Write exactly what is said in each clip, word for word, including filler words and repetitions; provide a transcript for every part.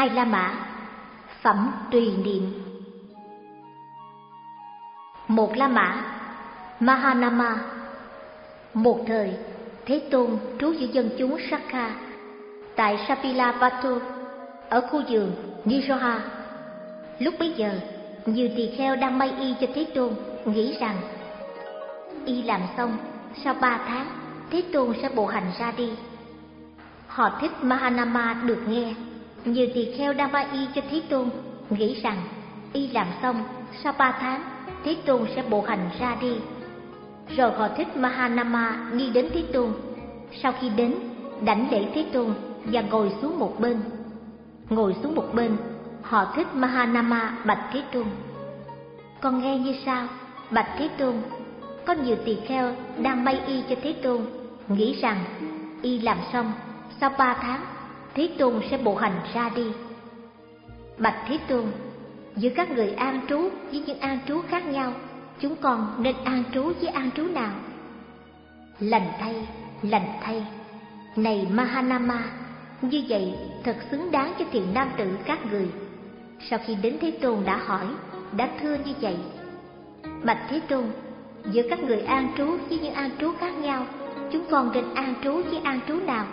Hai La Mã, phẩm tùy niệm. Một La Mã, Mahanama. Một thời, Thế Tôn trú giữa dân chúng Sakha tại Sapilapattu ở khu vườn Niroha. Lúc bấy giờ, nhiều tỳ kheo đang may y cho Thế Tôn nghĩ rằng y làm xong, sau ba tháng Thế Tôn sẽ bộ hành ra đi. Họ thích Mahanama được nghe. Nhiều tỳ kheo đang may y cho Thế Tôn nghĩ rằng y làm xong, sau ba tháng Thế Tôn sẽ bộ hành ra đi. Rồi họ thích Mahanama đi đến Thế Tôn. Sau khi đến, đảnh lễ Thế Tôn và ngồi xuống một bên. Ngồi xuống một bên, họ thích Mahanama bạch Thế Tôn: con nghe như sau, bạch Thế Tôn. Có nhiều tỳ kheo đang may y cho Thế Tôn nghĩ rằng y làm xong, sau ba tháng Thế Tôn sẽ bộ hành ra đi. Bạch Thế Tôn, giữa các người an trú với những an trú khác nhau, chúng con nên an trú với an trú nào? Lành thay, lành thay. Này Mahanama, như vậy thật xứng đáng cho thiện nam tử các người. Sau khi đến Thế Tôn đã hỏi, đã thưa như vậy: bạch Thế Tôn, giữa các người an trú với những an trú khác nhau, chúng con nên an trú với an trú nào?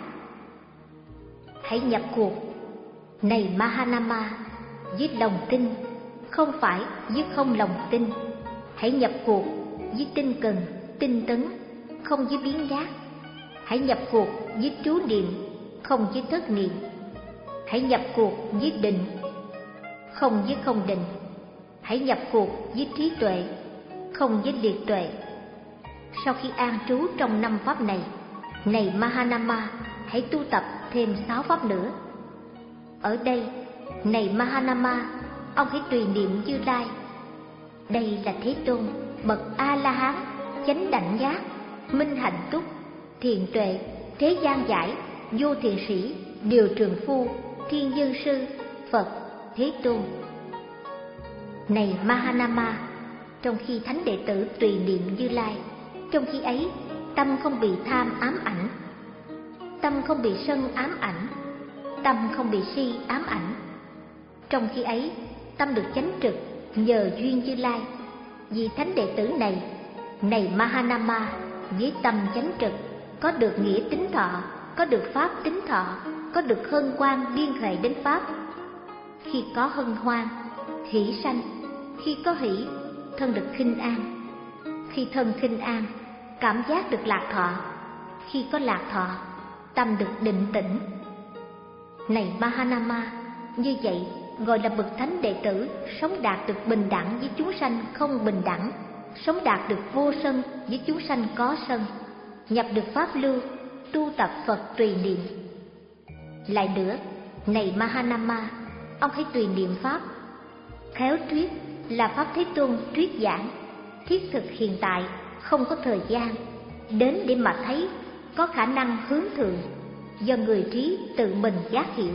Hãy nhập cuộc, này Mahanama, với lòng tin, không phải với không lòng tin. Hãy nhập cuộc với tinh cần, tinh tấn, không với biến nhát. Hãy nhập cuộc với chú niệm, không với thất niệm. Hãy nhập cuộc với định, không với không định. Hãy nhập cuộc với trí tuệ, không với liệt tuệ. Sau khi an trú trong năm pháp này, này Mahanama, hãy tu tập thêm sáu pháp nữa. Ở đây, này Mahanama, ông hãy tùy niệm Như Lai. Đây là Thế Tôn, bậc A-la-hán, chánh đảnh giác, minh hạnh túc, thiện tuệ, thế gian giải, vô thiện sĩ, điều trường phu, thiên nhân sư, Phật, Thế Tôn. Này Mahanama, trong khi thánh đệ tử tùy niệm Như Lai, trong khi ấy tâm không bị tham ám ảnh, tâm không bị sân ám ảnh, tâm không bị si ám ảnh. Trong khi ấy tâm được chánh trực nhờ duyên Như Lai. Vì thánh đệ tử này, này Mahanama, với tâm chánh trực có được nghĩa tính thọ, có được pháp tính thọ, có được hân hoan liên hệ đến pháp. Khi có hân hoan, hỷ sanh. Khi có hỷ, thân được khinh an. Khi thân khinh an, cảm giác được lạc thọ. Khi có lạc thọ, tâm được định tĩnh. Này Mahanama, như vậy gọi là bậc thánh đệ tử sống đạt được bình đẳng với chúng sanh không bình đẳng, sống đạt được vô sân với chúng sanh có sân, nhập được pháp lưu, tu tập Phật tùy niệm. Lại nữa, này Mahanama, ông hãy tùy niệm pháp. Khéo thuyết là pháp Thế Tôn thuyết giảng, thiết thực hiện tại, không có thời gian, đến để mà thấy, có khả năng hướng thượng, do người trí tự mình giác hiểu.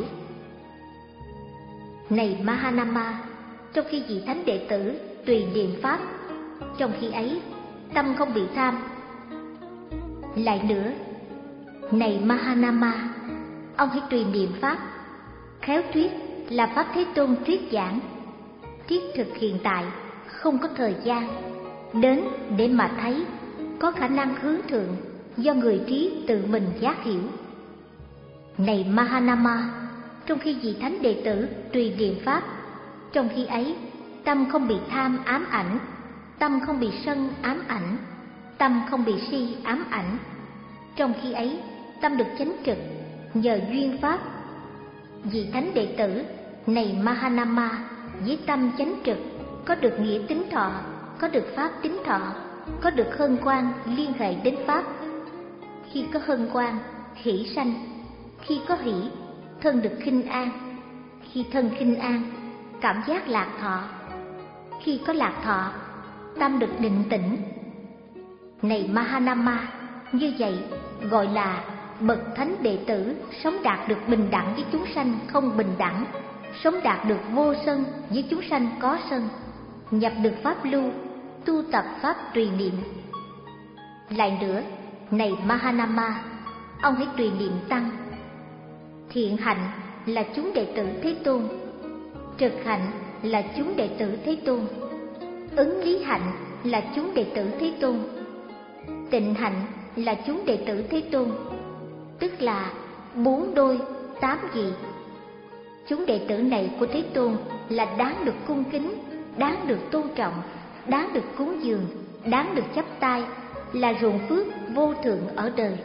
Này Mahanama, trong khi vị thánh đệ tử tùy niệm pháp, trong khi ấy tâm không bị tham. Lại nữa, này Mahanama, ông hãy tùy niệm pháp. Khéo thuyết là pháp Thế Tôn thuyết giảng, thiết thực hiện tại, không có thời gian, đến để mà thấy, có khả năng hướng thượng, do người trí tự mình giác hiểu. Này Mahanama, trong khi vị thánh đệ tử tùy niệm pháp, trong khi ấy tâm không bị tham ám ảnh, tâm không bị sân ám ảnh, tâm không bị si ám ảnh. Trong khi ấy tâm được chánh trực nhờ duyên pháp. Vị thánh đệ tử, này Mahanama, với tâm chánh trực có được nghĩa tính thọ, có được pháp tính thọ, có được hân hoan liên hệ đến pháp. Khi có hân hoan, hỷ sanh. Khi có hỷ, thân được khinh an. Khi thân khinh an, cảm giác lạc thọ. Khi có lạc thọ, tâm được định tĩnh. Này Mahanama, như vậy gọi là bậc thánh đệ tử sống đạt được bình đẳng với chúng sanh không bình đẳng, sống đạt được vô sân với chúng sanh có sân, nhập được pháp lưu, tu tập pháp tùy niệm. Lại nữa, này Mahanama, ông hãy tùy niệm tăng. Thiện hạnh là chúng đệ tử Thế Tôn, trực hạnh là chúng đệ tử Thế Tôn, ứng lý hạnh là chúng đệ tử Thế Tôn, tịnh hạnh là chúng đệ tử Thế Tôn, tức là bốn đôi tám vị. Chúng đệ tử này của Thế Tôn là đáng được cung kính, đáng được tôn trọng, đáng được cúng dường, đáng được chắp tay, là ruộng phước vô thượng ở đời.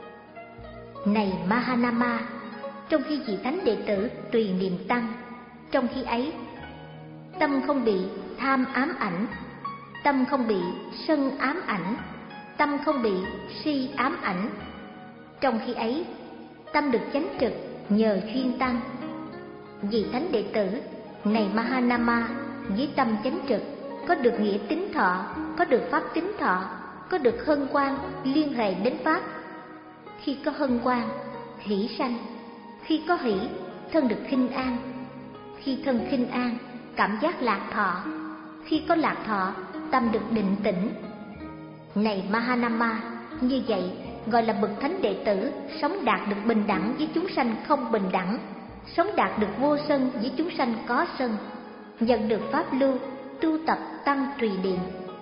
Này Mahanama, trong khi vị thánh đệ tử tùy niệm tăng, trong khi ấy tâm không bị tham ám ảnh, tâm không bị sân ám ảnh, tâm không bị si ám ảnh. Trong khi ấy tâm được chánh trực nhờ chuyên tăng. Vị thánh đệ tử này Mahanama với tâm chánh trực có được nghĩa tín thọ, có được pháp tín thọ, có được hân hoan liên hệ đến pháp. Khi có hân hoan, hỷ sanh; khi có hỷ, thân được khinh an; khi thân khinh an, cảm giác lạc thọ; khi có lạc thọ, tâm được định tĩnh. Này Mahanama, như vậy gọi là bậc thánh đệ tử sống đạt được bình đẳng với chúng sanh không bình đẳng, sống đạt được vô sân với chúng sanh có sân, nhận được pháp lưu, tu tập tăng tùy niệm.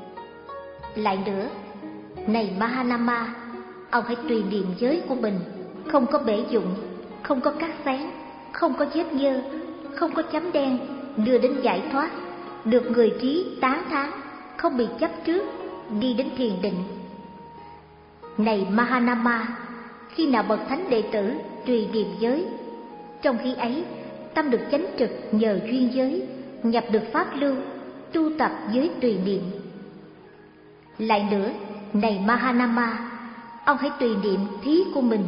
Lại nữa, này Mahanama, ông hãy tùy niệm giới của mình, không có bể dụng, không có cắt xén, không có vết nhơ, không có chấm đen, đưa đến giải thoát, được người trí tán thán, không bị chấp trước, đi đến thiền định. Này Mahanama, khi nào bậc thánh đệ tử tùy niệm giới, trong khi ấy tâm được chánh trực nhờ duyên giới, nhập được pháp lưu, tu tập giới tùy niệm. Lại nữa, này Mahanama, ông hãy tùy niệm thí của mình.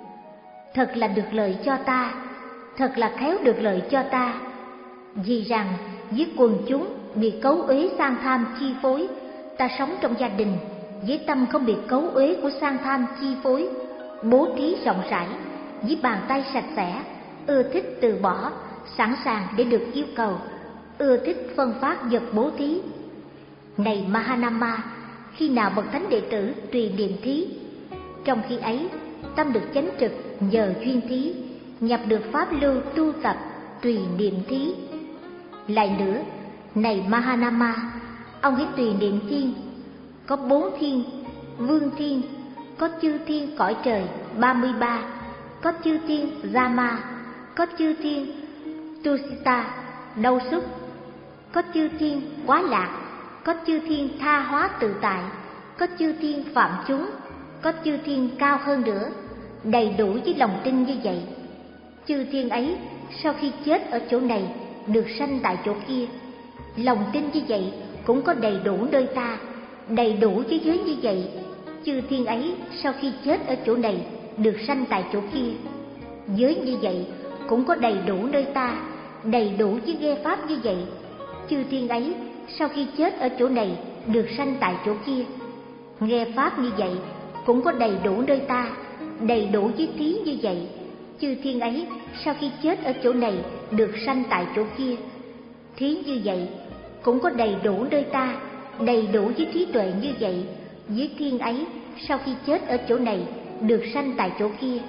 Thật là được lợi cho ta, thật là khéo được lợi cho ta. Vì rằng với quần chúng bị cấu uế sang tham chi phối, ta sống trong gia đình với tâm không bị cấu uế của sang tham chi phối, bố thí rộng rãi, với bàn tay sạch sẽ, ưa thích từ bỏ, sẵn sàng để được yêu cầu, ưa thích phân phát vật bố thí. Này Mahanama, khi nào bậc thánh đệ tử tùy niệm thí, trong khi ấy tâm được chánh trực nhờ duyên thí, nhập được pháp lưu tu tập tùy niệm thí. Lại nữa, này Mahanama, ông hãy tùy niệm thiên. Có bốn thiên: vương thiên, có chư thiên cõi trời ba mươi ba, có chư thiên Rama, có chư thiên Tusita đau xúc, có chư thiên quá lạc, có chư thiên tha hóa tự tại, có chư thiên phạm chúng, có chư thiên cao hơn nữa, đầy đủ với lòng tin như vậy. Chư thiên ấy sau khi chết ở chỗ này được sanh tại chỗ kia. Lòng tin như vậy cũng có đầy đủ nơi ta, đầy đủ với giới như vậy. Chư thiên ấy sau khi chết ở chỗ này được sanh tại chỗ kia. Giới như vậy cũng có đầy đủ nơi ta, đầy đủ với nghe pháp như vậy. Chư thiên ấy sau khi chết ở chỗ này được sanh tại chỗ kia. Nghe pháp như vậy cũng có đầy đủ nơi ta, đầy đủ với thí như vậy. Chư thiên ấy sau khi chết ở chỗ này được sanh tại chỗ kia. Thí như vậy cũng có đầy đủ nơi ta, đầy đủ với trí tuệ như vậy. Với thiên ấy sau khi chết ở chỗ này được sanh tại chỗ kia.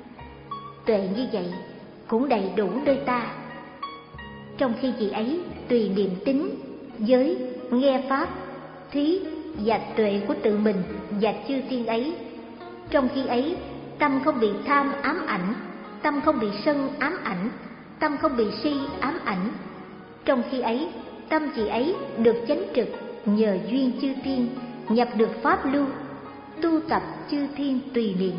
Tuệ như vậy cũng đầy đủ nơi ta. Trong khi vị ấy tùy niệm tính, giới, nghe pháp, thí và tuệ của tự mình và chư thiên ấy, trong khi ấy tâm không bị tham ám ảnh, tâm không bị sân ám ảnh, tâm không bị si ám ảnh. Trong khi ấy tâm vị ấy được chánh trực nhờ duyên chư thiên, nhập được pháp lưu, tu tập chư thiên tùy niệm.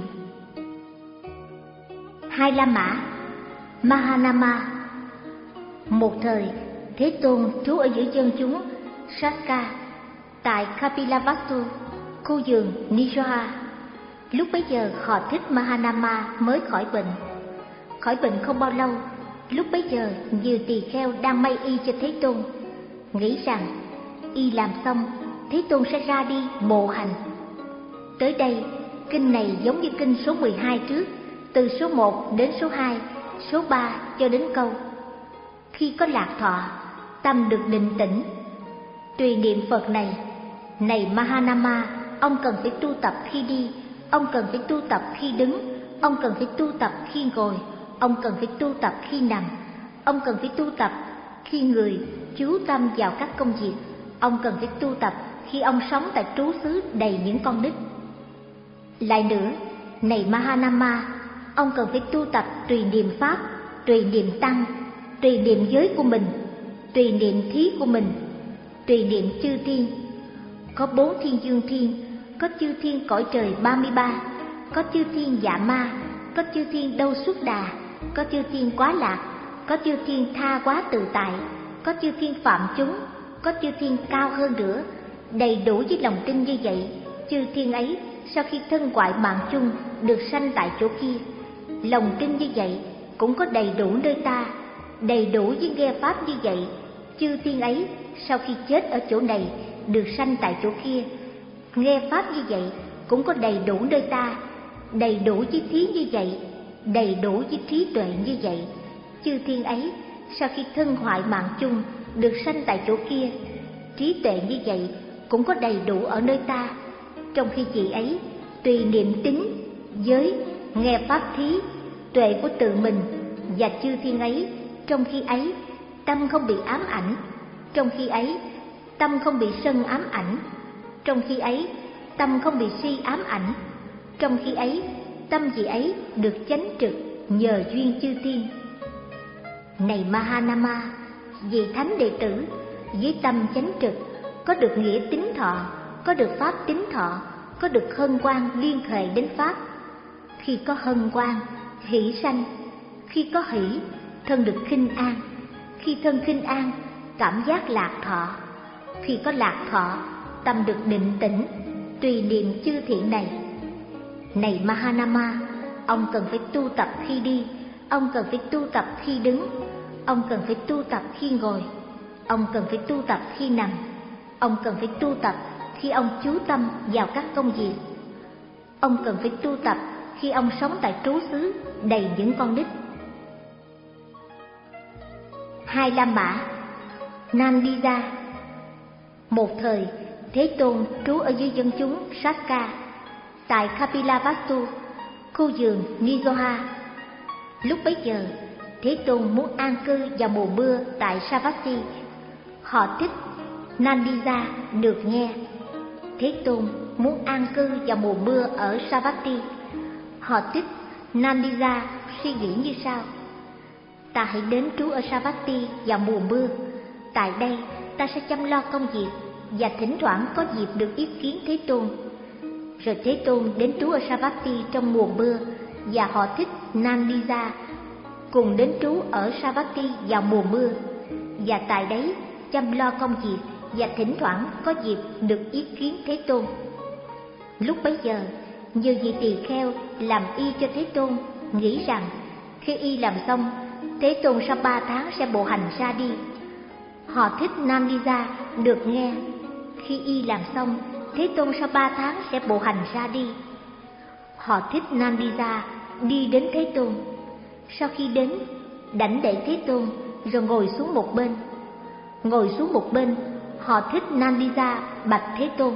Hai La Mã Mahanama. Một thời, Thế Tôn trú ở giữa dân chúng Sakka tại Kapilavatthu, khu vườn Nijoha. Lúc bấy giờ Họ Thích Mahanama mới khỏi bệnh. Khỏi bệnh không bao lâu, lúc bấy giờ nhiều tỳ kheo đang may y cho Thế Tôn, nghĩ rằng y làm xong Thế Tôn sẽ ra đi bộ hành. Tới đây, kinh này giống như kinh số mười hai trước, từ số một đến số hai, số ba cho đến câu khi có lạc thọ, tâm được định tĩnh. Tùy niệm Phật này: này Mahanama, ông cần phải tu tập khi đi, ông cần phải tu tập khi đứng, ông cần phải tu tập khi ngồi, ông cần phải tu tập khi nằm, ông cần phải tu tập khi người chú tâm vào các công việc, ông cần phải tu tập khi ông sống tại trú xứ đầy những con nít. Lại nữa, này Mahanama, ông cần phải tu tập tùy niệm Pháp, tùy niệm Tăng, tùy niệm giới của mình, tùy niệm thí của mình, tùy niệm chư thiên. Có bốn thiên dương thiên, có chư thiên cõi trời ba mươi ba, có chư thiên dạ ma, có chư thiên đâu xuất đà, có chư thiên quá lạc, có chư thiên tha quá tự tại, có chư thiên phạm chúng, có chư thiên cao hơn nữa. Đầy đủ với lòng tin như vậy, chư thiên ấy sau khi thân ngoại mạng chung được sanh tại chỗ kia. Lòng tin như vậy cũng có đầy đủ nơi ta, đầy đủ với nghe pháp như vậy, chư thiên ấy sau khi chết ở chỗ này được sanh tại chỗ kia. Nghe pháp như vậy cũng có đầy đủ nơi ta, đầy đủ với thí như vậy, đầy đủ với trí tuệ như vậy, chư thiên ấy sau khi thân hoại mạng chung được sanh tại chỗ kia. Trí tuệ như vậy cũng có đầy đủ ở nơi ta, trong khi chị ấy tùy niệm tính, giới, nghe pháp thí, tuệ của tự mình, và chư thiên ấy trong khi ấy tâm không bị ám ảnh, trong khi ấy tâm không bị sân ám ảnh, trong khi ấy tâm không bị si ám ảnh, trong khi ấy tâm vị ấy được chánh trực nhờ duyên chư thiên. Này Mahanama, vị thánh đệ tử với tâm chánh trực có được nghĩa tín thọ, có được pháp tín thọ, có được hân hoan liên hệ đến pháp. Khi có hân hoan, hỷ sanh; khi có hỷ, thân được khinh an; khi thân khinh an, cảm giác lạc thọ; khi có lạc thọ, tâm được định tĩnh, tùy niệm chư thiện này. Này Mahanama, ông cần phải tu tập khi đi, ông cần phải tu tập khi đứng, ông cần phải tu tập khi ngồi, ông cần phải tu tập khi nằm, ông cần phải tu tập khi ông chú tâm vào các công việc, ông cần phải tu tập khi ông sống tại trú xứ đầy những con nít. Hai La Mã. Nandija. Một thời, Thế Tôn trú ở dưới dân chúng Sakka tại Kapilavastu, khu vườn Nigoha. Lúc bấy giờ, Thế Tôn muốn an cư vào mùa mưa tại Savatthi. Họ thích Nandija được nghe. Thế Tôn muốn an cư vào mùa mưa ở Savatthi. Họ thích Nandija suy nghĩ như sau: ta hãy đến trú ở Savatthi vào mùa mưa. Tại đây ta sẽ chăm lo công việc và thỉnh thoảng có dịp được yết kiến Thế Tôn. Rồi Thế Tôn đến trú ở Savatthi trong mùa mưa, và họ thích Nandija cùng đến trú ở Savatthi vào mùa mưa, và tại đấy chăm lo công việc và thỉnh thoảng có dịp được yết kiến Thế Tôn. Lúc bấy giờ, nhiều vị tỳ kheo làm y cho Thế Tôn nghĩ rằng khi y làm xong, Thế Tôn sau ba tháng sẽ bộ hành ra đi. Họ thích Nandija được nghe. Khi y làm xong, Thế Tôn sau ba tháng sẽ bộ hành ra đi. Họ thích Nandija đi đến Thế Tôn. Sau khi đến, đảnh lễ Thế Tôn rồi ngồi xuống một bên. Ngồi xuống một bên, họ thích Nandija bạch Thế Tôn: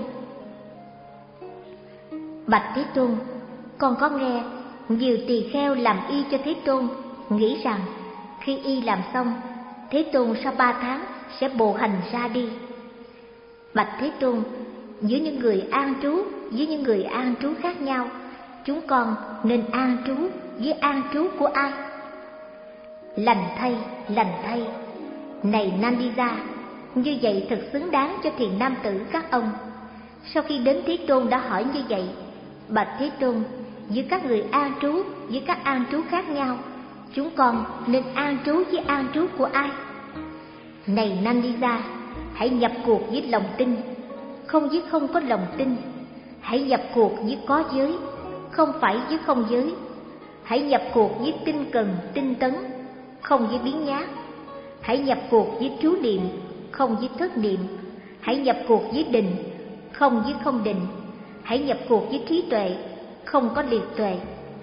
bạch Thế Tôn, con có nghe nhiều tỳ kheo làm y cho Thế Tôn nghĩ rằng khi y làm xong, Thế Tôn sau ba tháng sẽ bộ hành ra đi. Bạch Thế Tôn, giữa những người an trú với những người an trú khác nhau, chúng con nên an trú với an trú của ai? Lành thay, lành thay. Này Nandija, như vậy thật xứng đáng cho thiền nam tử các ông. Sau khi đến Thế Tôn đã hỏi như vậy: bạch Thế Tôn, giữa các người an trú với các an trú khác nhau, chúng con nên an trú với an trú của ai? Này Nandija, hãy nhập cuộc với lòng tin, không với không có lòng tin. Hãy nhập cuộc với có giới, không phải với không giới. Hãy nhập cuộc với tinh cần, tinh tấn, không với biến nhát. Hãy nhập cuộc với trú niệm, không với thất niệm. Hãy nhập cuộc với định, không với không định. Hãy nhập cuộc với trí tuệ, không có liệt tuệ.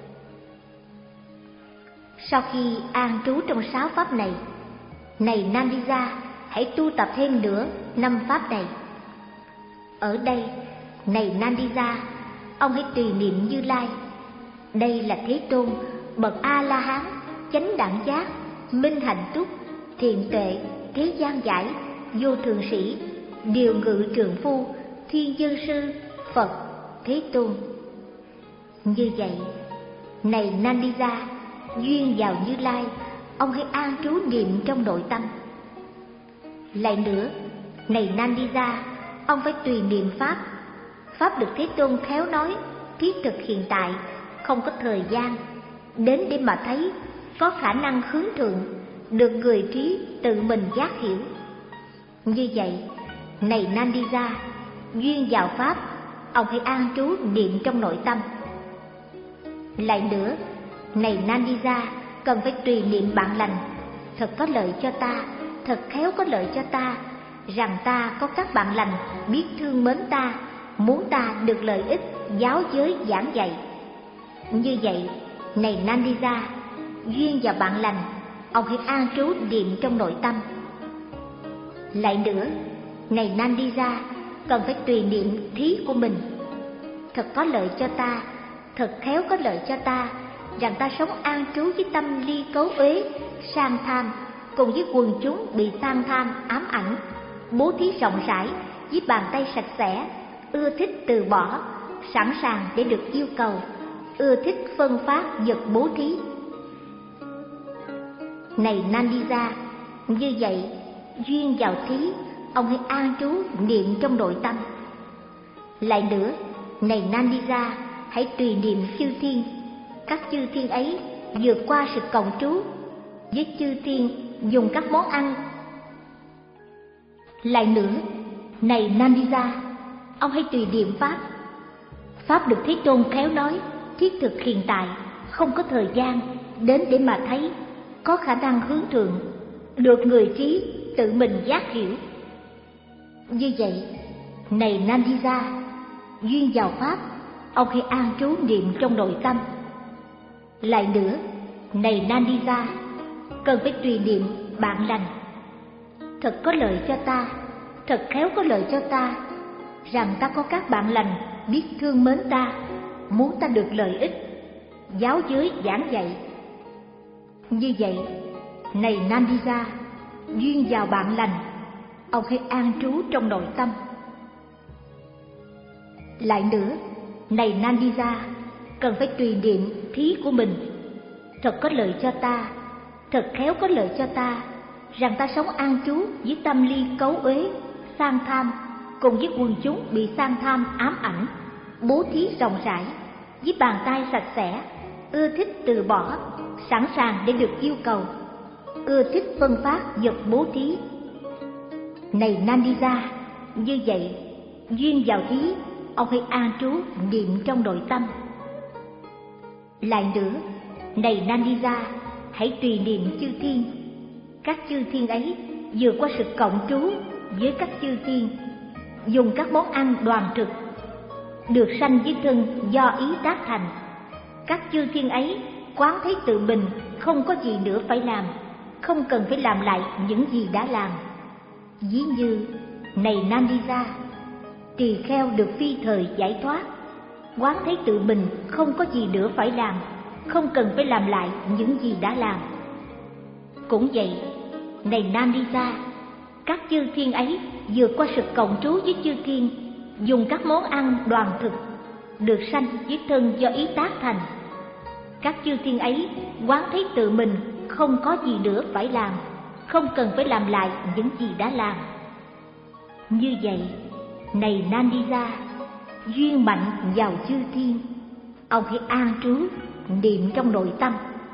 Sau khi an trú trong sáu pháp này, này Nandija, hãy tu tập thêm nữa năm pháp này. Ở đây, này Nandija, ông hãy tùy niệm Như Lai. Đây là Thế Tôn bậc A La Hán, chánh đẳng giác, minh hạnh túc, thiện tuệ, thế gian giải, vô thường sĩ, điều ngự trượng phu, thiên dân sư, Phật, Thế Tôn. Như vậy, này Nandita, duyên vào Như Lai, ông hãy an trú niệm trong nội tâm. Lại nữa, này Nandita, ông phải tùy niệm pháp. Pháp được Thế Tôn khéo nói, thiết thực hiện tại, không có thời gian, đến để mà thấy, có khả năng hướng thượng, được người trí tự mình giác hiểu. Như vậy, này Nandita, duyên vào pháp, ông hãy an trú niệm trong nội tâm. Lại nữa, này Nandita, cần phải tùy niệm bạn lành, thật có lợi cho ta, thật khéo có lợi cho ta, rằng ta có các bạn lành biết thương mến ta, muốn ta được lợi ích giáo giới giảng dạy. Như vậy, này Nandita, duyên vào bạn lành, ông hãy an trú niệm trong nội tâm. Lại nữa, này Nandita, cần phải tùy niệm thí của mình, thật có lợi cho ta, thật khéo có lợi cho ta, rằng ta sống an trú với tâm ly cấu uế, sang tham, cùng với quần chúng bị sang tham ám ảnh, bố thí rộng rãi với bàn tay sạch sẽ, ưa thích từ bỏ, sẵn sàng để được yêu cầu, ưa thích phân phát vật bố thí. Này Nandita, như vậy, duyên vào thí, ông hãy an trú niệm trong nội tâm. Lại nữa, này Nandita, hãy tùy niệm chư thiên. Các chư thiên ấy vượt qua sự cộng trú, với chư thiên dùng các món ăn. Lại nữa, này Nandita, ông hãy tùy niệm pháp. Pháp được Thế Tôn khéo nói, thiết thực hiện tại, không có thời gian, đến để mà thấy, có khả năng hướng thượng, được người trí tự mình giác hiểu. Như vậy, này Nandita, duyên vào pháp, ông hãy an trú niệm trong nội tâm. Lại nữa, này Nandita, cần phải tùy niệm bạn lành, thật có lợi cho ta, thật khéo có lợi cho ta, rằng ta có các bạn lành biết thương mến ta, muốn ta được lợi ích, giáo giới giảng dạy. Như vậy, này Nandita, duyên vào bạn lành, ông hãy an trú trong nội tâm. Lại nữa, này Nandita, cần phải tùy niệm thí của mình, thật có lợi cho ta, thật khéo có lợi cho ta, rằng ta sống an trú với tâm ly cấu uế, sang tham, cùng với quần chúng bị sang tham ám ảnh, bố thí rộng rãi, với bàn tay sạch sẽ, ưa thích từ bỏ, sẵn sàng để được yêu cầu, ưa thích phân phát vật bố thí. Này Nandita, như vậy, duyên vào thí, ông hãy an trú niệm trong nội tâm. Lại nữa, này Nandita, hãy tùy niệm chư thiên. Các chư thiên ấy vượt qua sự cộng trú với các chư thiên, dùng các món ăn đoàn thực, được sanh với thân do ý tác thành. Các chư thiên ấy quán thấy tự mình không có gì nữa phải làm, không cần phải làm lại những gì đã làm. Ví như, này Nandita, tỳ kheo được phi thời giải thoát, quán thấy tự mình không có gì nữa phải làm, không cần phải làm lại những gì đã làm. Cũng vậy, này Nandita, các chư thiên ấy vượt qua sự cộng trú với chư thiên, dùng các món ăn đoàn thực, được sanh với thân do ý tác thành. Các chư thiên ấy quán thấy tự mình không có gì nữa phải làm, không cần phải làm lại những gì đã làm. Như vậy, này Nandita, duyên mạnh vào chư thiên, ông hãy an trú niệm trong nội tâm.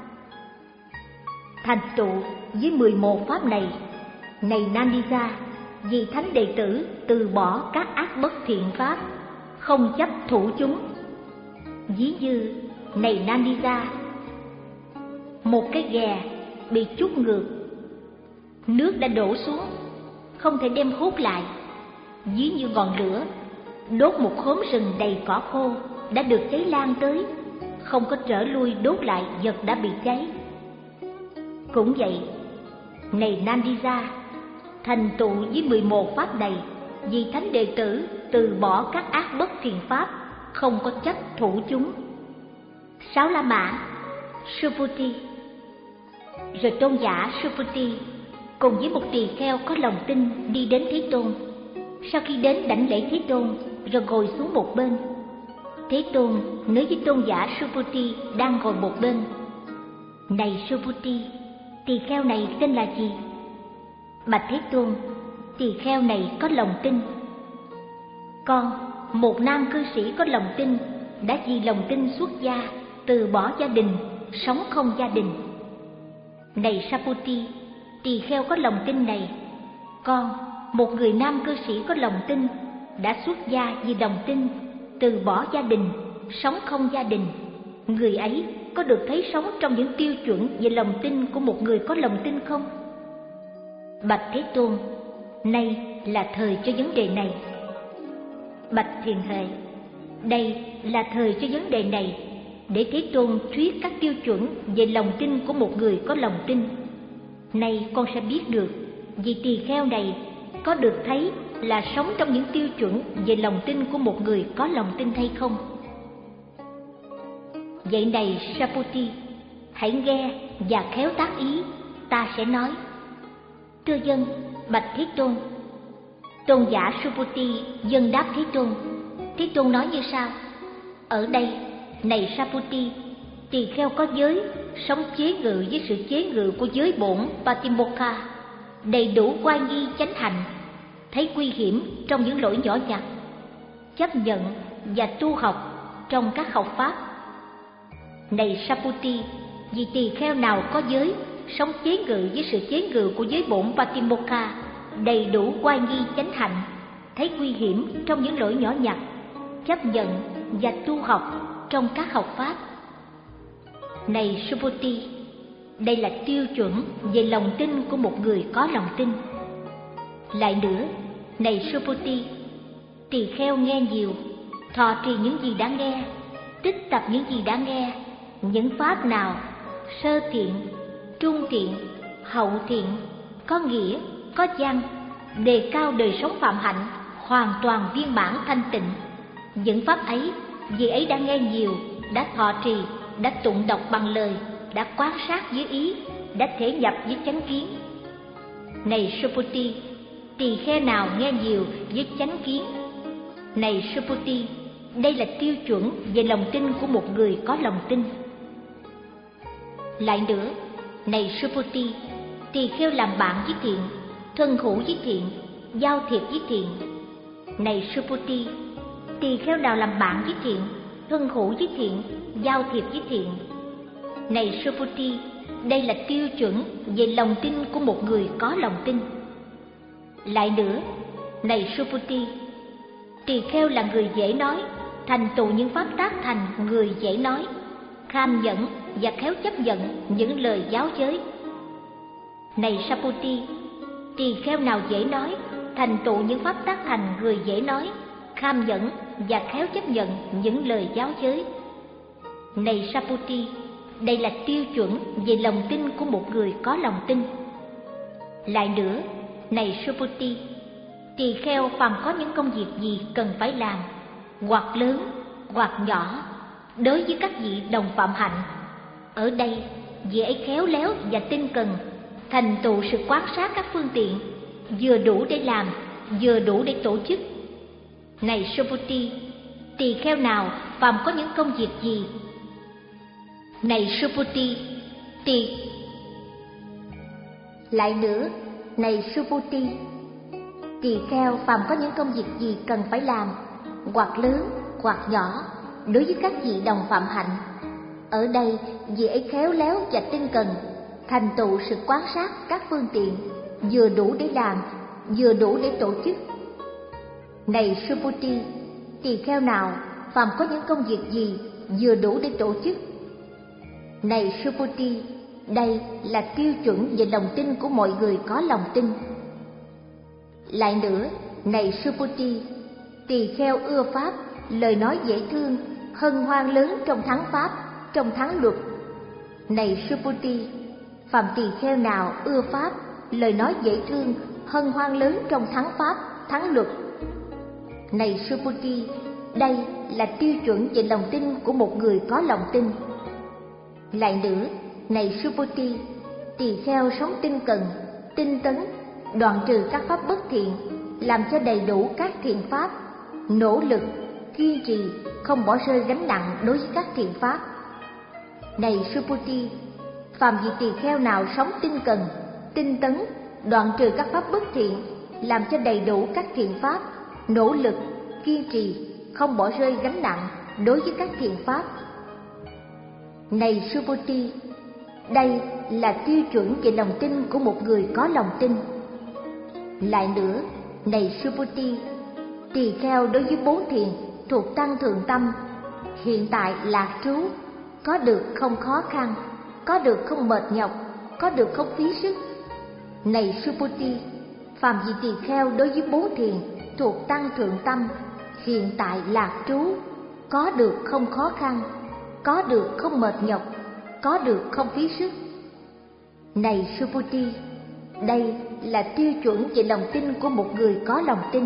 Thành tựu với mười một pháp này, này Nandita, vì thánh đệ tử từ bỏ các ác bất thiện pháp, không chấp thủ chúng. Ví như, này Nandita, một cái ghè bị trút ngược, nước đã đổ xuống, không thể đem hút lại. Ví như ngọn lửa đốt một khóm rừng đầy cỏ khô đã được cháy lan tới, không có trở lui đốt lại vật đã bị cháy. Cũng vậy, này Nandita, thành tựu với mười một pháp này, vì thánh đệ tử từ bỏ các ác bất thiện pháp, không có chấp thủ chúng. Sáu La Mã, Subhuti. Rồi tôn giả Subhuti cùng với một tỳ kheo có lòng tin đi đến Thế Tôn. Sau khi đến đảnh lễ Thế Tôn rồi ngồi xuống một bên, Thế Tôn nói với tôn giả Subhuti đang ngồi một bên: Này Subhuti, tỳ kheo này tên là gì? Bạch Thế Tôn, tỳ kheo này có lòng tin. Con, một nam cư sĩ có lòng tin, đã vì lòng tin xuất gia, từ bỏ gia đình, sống không gia đình. Này Subhuti, tỳ kheo có lòng tin này. Con, một người nam cư sĩ có lòng tin, đã xuất gia vì lòng tin, từ bỏ gia đình, sống không gia đình. Người ấy có được thấy sống trong những tiêu chuẩn về lòng tin của một người có lòng tin không? Bạch Thế Tôn, nay là thời cho vấn đề này. Bạch Thiền Hệ, đây là thời cho vấn đề này, để Thế Tôn thuyết các tiêu chuẩn về lòng tin của một người có lòng tin. Nay con sẽ biết được vì tỳ kheo này có được thấy là sống trong những tiêu chuẩn về lòng tin của một người có lòng tin hay không. Vậy này Subhuti, hãy nghe và khéo tác ý, ta sẽ nói. Thưa dân, bạch Thế Tôn. Tôn giả Subhuti dân đáp Thế Tôn. Thế Tôn nói như sau: Ở đây, này Subhuti, tỳ kheo có giới, sống chế ngự với sự chế ngự của giới bổn Patimokkha, đầy đủ oai nghi chánh hạnh, thấy nguy hiểm trong những lỗi nhỏ nhặt, chấp nhận và tu học trong các học pháp. Này Subhuti, vì tỳ kheo nào có giới, sống chế ngự với sự chế ngự của giới bổn Patimokkha, đầy đủ oai nghi chánh hạnh, thấy nguy hiểm trong những lỗi nhỏ nhặt, chấp nhận và tu học trong các học pháp. Này Subhuti, đây là tiêu chuẩn về lòng tin của một người có lòng tin. Lại nữa, này Subhuti, tỳ kheo nghe nhiều, thọ trì những gì đã nghe, tích tập những gì đã nghe, những pháp nào sơ thiện, trung thiện, hậu thiện, có nghĩa, có văn, đề cao đời sống phạm hạnh, hoàn toàn viên mãn thanh tịnh. Những pháp ấy, vì ấy đã nghe nhiều, đã thọ trì, đã tụng đọc bằng lời, đã quan sát với ý, đã thể nhập với chánh kiến. Này Subhuti, tỳ kheo nào nghe nhiều với chánh kiến. Này Subhuti, đây là tiêu chuẩn về lòng tin của một người có lòng tin. Lại nữa, này Subhuti, tỳ kheo làm bạn với thiện, thân hữu với thiện, giao thiệp với thiện. Này Subhuti, tỳ kheo nào làm bạn với thiện, thân hữu với thiện, giao thiệp với thiện. Này Subhuti, đây là tiêu chuẩn về lòng tin của một người có lòng tin. Lại nữa, này Subhuti, tỳ kheo là người dễ nói, thành tựu những pháp tác thành người dễ nói, kham nhẫn và khéo chấp nhận những lời giáo giới. Này Subhuti, tỳ kheo nào dễ nói, thành tựu những pháp tác thành người dễ nói, kham nhẫn và khéo chấp nhận những lời giáo giới. Này Subhuti, đây là tiêu chuẩn về lòng tin của một người có lòng tin. Lại nữa, này Subhuti, tỳ kheo phàm có những công việc gì cần phải làm, hoặc lớn hoặc nhỏ, đối với các vị đồng phạm hạnh. Ở đây, vị ấy khéo léo và tinh cần, thành tựu sự quan sát các phương tiện, vừa đủ để làm, vừa đủ để tổ chức. Này Subhuti, tỳ kheo nào phàm có những công việc gì. Này Subhuti, tỳ Lại nữa, này Subhuti, tỳ kheo phàm có những công việc gì cần phải làm, hoặc lớn hoặc nhỏ, đối với các vị đồng phạm hạnh. Ở đây, vị ấy khéo léo và tinh cần, thành tựu sự quan sát các phương tiện, vừa đủ để làm, vừa đủ để tổ chức. Này Subhuti, tỳ kheo nào phàm có những công việc gì vừa đủ để tổ chức. Này Subhuti, đây là tiêu chuẩn về lòng tin của mọi người có lòng tin. Lại nữa, này Subhuti, tỳ kheo ưa pháp, lời nói dễ thương, hân hoan lớn trong thắng pháp, trong thắng luật. Này Subhuti, phàm tỳ kheo nào ưa pháp, lời nói dễ thương, hân hoan lớn trong thắng pháp, thắng luật. Này Subhuti, đây là tiêu chuẩn về lòng tin của một người có lòng tin. Lại nữa, này Subhuti, tỳ kheo sống tinh cần, tinh tấn, đoạn trừ các pháp bất thiện, làm cho đầy đủ các thiện pháp, nỗ lực, kiên trì, không bỏ rơi gánh nặng đối với các thiện pháp. Này Subhuti, phàm vị tỳ kheo nào sống tinh cần, tinh tấn, đoạn trừ các pháp bất thiện, làm cho đầy đủ các thiện pháp, nỗ lực, kiên trì, không bỏ rơi gánh nặng đối với các thiện pháp. Này Subhuti, đây là tiêu chuẩn về lòng tin của một người có lòng tin. Lại nữa, này Subhuti, tỳ kheo đối với bốn thiền thuộc tăng thường tâm, hiện tại lạc trú, có được không khó khăn, có được không mệt nhọc, có được không phí sức. Này Subhuti, phàm vị tỳ kheo đối với bốn thiền thuộc tăng thượng tâm, hiện tại lạc trú, có được không khó khăn, có được không mệt nhọc, có được không phí sức. Này Subhuti, đây là tiêu chuẩn về lòng tin của một người có lòng tin.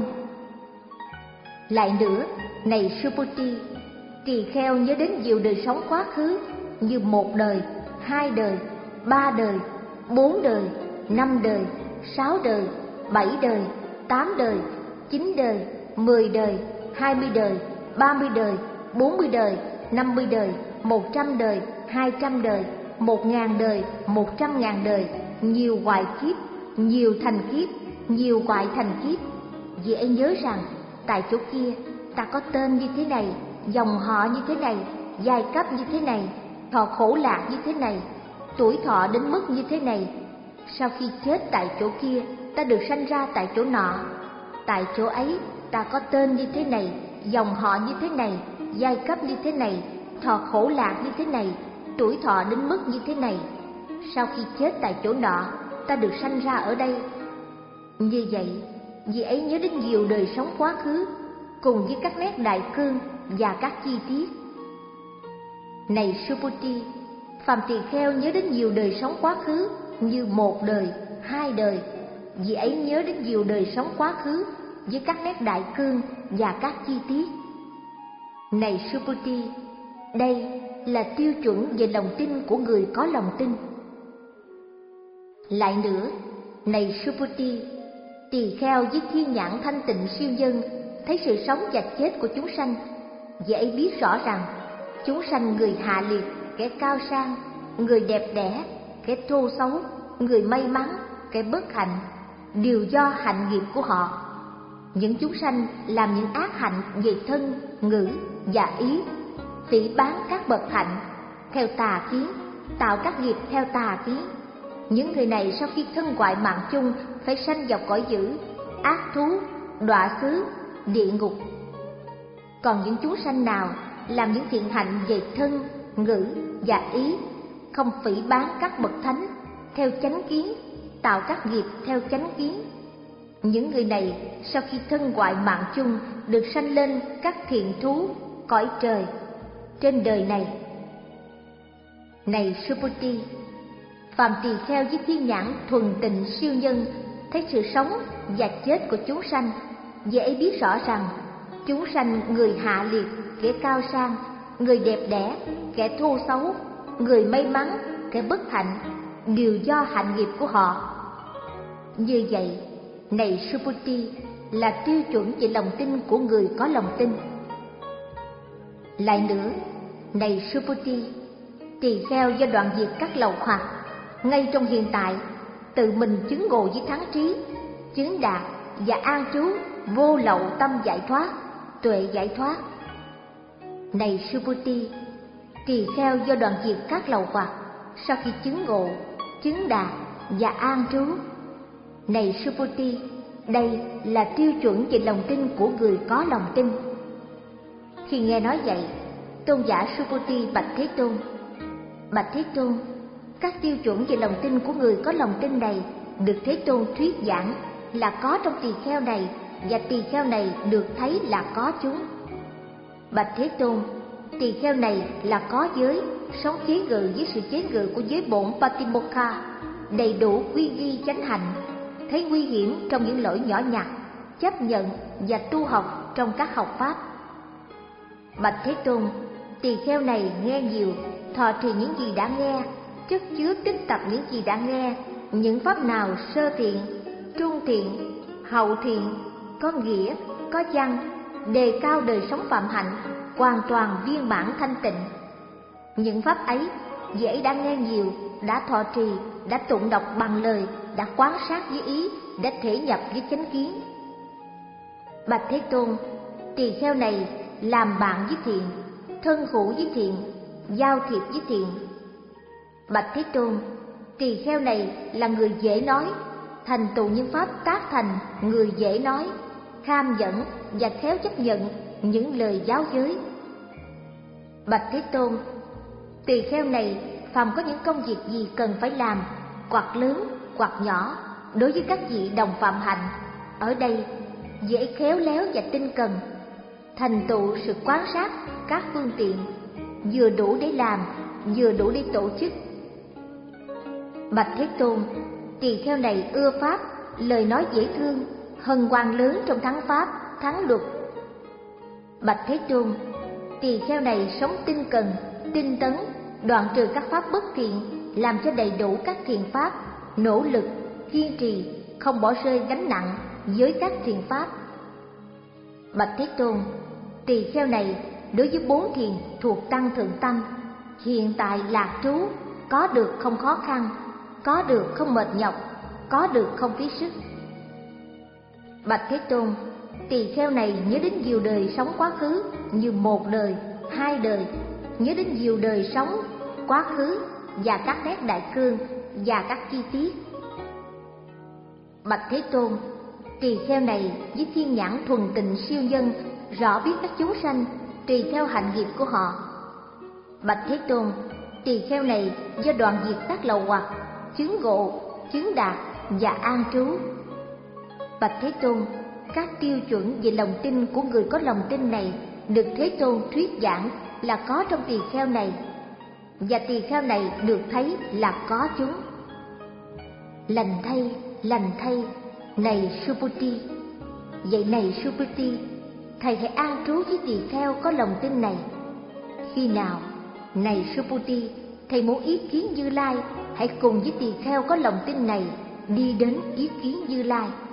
Lại nữa, này Subhuti, tỳ kheo nhớ đến nhiều đời sống quá khứ như một đời, hai đời, ba đời, bốn đời, năm đời, sáu đời, bảy đời, tám đời, chín đời, mười đời, hai mươi đời, ba mươi đời, bốn mươi đời, năm mươi đời, một trăm đời, hai trăm đời, một ngàn đời, một trăm ngàn đời, nhiều hoại kiếp, nhiều thành kiếp, nhiều hoại thành kiếp. Vì ấy nhớ rằng, tại chỗ kia ta có tên như thế này, dòng họ như thế này, giai cấp như thế này, thọ khổ lạc như thế này, tuổi thọ đến mức như thế này. Sau khi chết tại chỗ kia, ta được sanh ra tại chỗ nọ. Tại chỗ ấy, ta có tên như thế này, dòng họ như thế này, giai cấp như thế này, thọ khổ lạc như thế này, tuổi thọ đến mức như thế này. Sau khi chết tại chỗ nọ, ta được sanh ra ở đây. Như vậy, vì ấy nhớ đến nhiều đời sống quá khứ, cùng với các nét đại cương và các chi tiết. Này Subhuti, phàm tỳ kheo nhớ đến nhiều đời sống quá khứ như một đời, hai đời, vì ấy nhớ đến nhiều đời sống quá khứ với các nét đại cương và các chi tiết. Này Subhuti, đây là tiêu chuẩn về lòng tin của người có lòng tin. Lại nữa, này Subhuti, tỳ kheo với thiên nhãn thanh tịnh siêu nhân thấy sự sống và chết của chúng sanh, vì ấy biết rõ rằng chúng sanh người hạ liệt, kẻ cao sang, người đẹp đẽ, kẻ thô xấu, người may mắn, kẻ bất hạnh, đều do hạnh nghiệp của họ. Những chúng sanh làm những ác hạnh về thân, ngữ và ý, phỉ báng các bậc hạnh theo tà kiến, tạo các nghiệp theo tà kiến. Những người này sau khi thân hoại mạng chung phải sanh vào cõi dữ, ác thú, đọa xứ, địa ngục. Còn những chúng sanh nào làm những thiện hạnh về thân, ngữ và ý, không phỉ báng các bậc thánh theo chánh kiến, tạo các nghiệp theo chánh kiến, những người này sau khi thân hoại mạng chung được sanh lên các thiện thú, cõi trời trên đời này. Này Subhuti, phàm tỳ kheo với thiên nhãn thuần tịnh siêu nhân thấy sự sống và chết của chúng sanh, dễ biết rõ rằng chúng sanh người hạ liệt, kẻ cao sang, người đẹp đẽ, kẻ thô xấu, người may mắn, kẻ bất hạnh, đều do hạnh nghiệp của họ. Như vậy, này Subhuti, là tiêu chuẩn về lòng tin của người có lòng tin. Lại nữa, này Subhuti, tỳ kheo do đoạn diệt các lậu hoặc, ngay trong hiện tại, tự mình chứng ngộ với thắng trí, chứng đạt và an trú vô lậu tâm giải thoát, tuệ giải thoát. Này Subhuti, tỳ kheo do đoạn diệt các lậu hoặc, sau khi chứng ngộ, chứng đạt và an trú. Này Subhuti, đây là tiêu chuẩn về lòng tin của người có lòng tin. Khi nghe nói vậy, tôn giả Subhuti bạch Thế Tôn: Bạch Thế Tôn, các tiêu chuẩn về lòng tin của người có lòng tin này được Thế Tôn thuyết giảng là có trong tỳ kheo này, và tỳ kheo này được thấy là có chúng. Bạch Thế Tôn, tỳ kheo này là có giới, sống chế ngự với sự chế ngự của giới bổn Patimokkha, đầy đủ quy ghi chánh hạnh, thấy nguy hiểm trong những lỗi nhỏ nhặt, chấp nhận và tu học trong các học pháp. Bạch Thế Tôn, tỳ kheo này nghe nhiều, thọ trì những gì đã nghe, chất chứa tích tập những gì đã nghe, những pháp nào sơ thiện, trung thiện, hậu thiện, có nghĩa, có văn, đề cao đời sống phạm hạnh, hoàn toàn viên mãn thanh tịnh. Những pháp ấy dễ đã nghe nhiều, đã thọ trì, đã tụng đọc bằng lời, đã quán sát với ý, đã thể nhập với chánh kiến. Bạch Thế Tôn, tỳ kheo này làm bạn với thiện, thân hữu với thiện, giao thiệp với thiện. Bạch Thế Tôn, tỳ kheo này là người dễ nói, thành tựu những pháp tác thành người dễ nói, kham dẫn và khéo chấp nhận những lời giáo giới. Bạch Thế Tôn, tỳ kheo này phàm có những công việc gì cần phải làm, hoặc lớn hoặc nhỏ, đối với các vị đồng phạm hạnh, ở đây dễ khéo léo và tinh cần, thành tựu sự quan sát các phương tiện, vừa đủ để làm, vừa đủ để tổ chức. Bạch Thế Tôn, tỳ kheo này ưa pháp, lời nói dễ thương, hân hoan lớn trong thắng pháp, thắng luật. Bạch Thế Tôn, tỳ kheo này sống tinh cần, tinh tấn, đoạn trừ các pháp bất thiện, làm cho đầy đủ các thiện pháp, nỗ lực, kiên trì, không bỏ rơi gánh nặng với các thiện pháp. Bạch Thế Tôn, tỳ kheo này đối với bốn thiền thuộc tăng thượng tâm, hiện tại lạc trú, có được không khó khăn, có được không mệt nhọc, có được không phí sức. Bạch Thế Tôn, tỳ kheo này nhớ đến nhiều đời sống quá khứ như một đời, hai đời, nhớ đến nhiều đời sống quá khứ và các nét đại cương và các chi tiết. Bạch Thế Tôn, tỳ kheo này với thiên nhãn thuần tịnh siêu nhân, rõ biết các chúng sanh tùy theo hạnh nghiệp của họ. Bạch Thế Tôn, tỳ kheo này do đoạn diệt các lậu hoặc, chứng ngộ, chứng đạt và an trú. Bạch Thế Tôn, các tiêu chuẩn về lòng tin của người có lòng tin này được Thế Tôn thuyết giảng là có trong tỳ kheo này, và tỳ kheo này được thấy là có chúng. Lành thay, lành thay, này Subhuti. Vậy này Subhuti, thầy hãy an trú với tỳ kheo có lòng tin này. Khi nào, này Subhuti, thầy muốn ý kiến Như Lai, hãy cùng với tỳ kheo có lòng tin này đi đến ý kiến Như Lai.